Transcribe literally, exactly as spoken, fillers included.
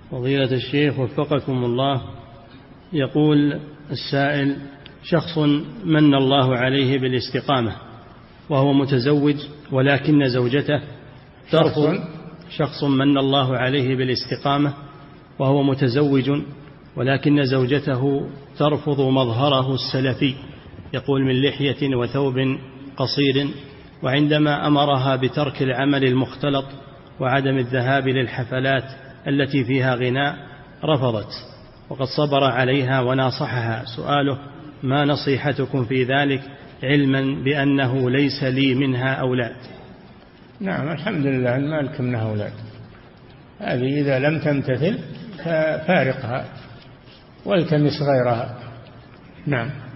فضيلة الشيخ وفقكم الله، يقول السائل: شخص من الله عليه بالاستقامة وهو متزوج ولكن زوجته ترفض شخص من الله عليه بالاستقامة وهو متزوج ولكن زوجته ترفض مظهره السلفي، يقول من لحية وثوب قصير، وعندما أمرها بترك العمل المختلط وعدم الذهاب للحفلات التي فيها غناء رفضت، وقد صبر عليها وناصحها. سؤاله: ما نصيحتكم في ذلك، علما بأنه ليس لي منها أولاد؟ نعم، الحمد لله أن ما لك منها أولاد. هذه إذا لم تمتثل ففارقها والتمس غيرها. نعم.